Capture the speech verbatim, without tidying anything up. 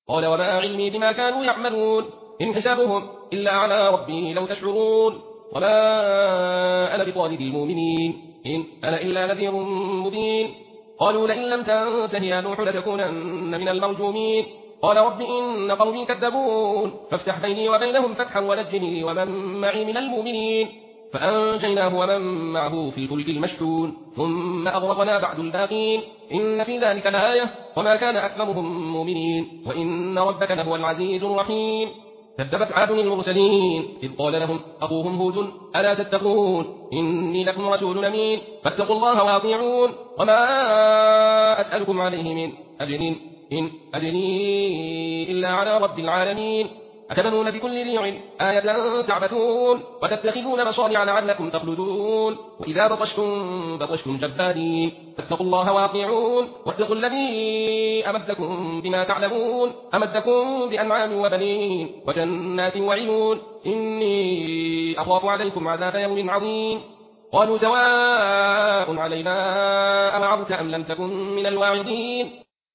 قال وما علمي بما كانوا يعملون إن حسابهم إلا على ربي لو تشعرون وما أنا بطارد المؤمنين إن أنا إلا نذير مبين قالوا لئن لم تنته يا نوح لتكونن من المرجومين قال رب إن قومي كذبون فافتح بيني وبينهم فتحا ونجني ومن معي من المؤمنين فأنجيناه ومن معه في الفلك المشحون ثم أغرقنا بعد الباقين إن في ذلك لآية وما كان أكثرهم مؤمنين وإن ربك لهو العزيز الرحيم كذبت عاد المرسلين إذ قال لهم أخوهم هود ألا تتقون إني لكم رسول أمين فاتقوا الله وأطيعون وما أسألكم عليه من أجر إن أجري إلا على رب العالمين أتبنون بكل ريع آية تعبثون وتتخذون مصانع لعلكم تخلدون وإذا بطشتم بطشتم جبارين فاتقوا الله وأطيعون واتقوا الذي أمدكم بما تعلمون أمدكم بأنعام وبنين وجنات وعيون إني أخاف عليكم عذاب يوم عظيم قالوا سواء علينا أوعظت أم لم تكن من الواعظين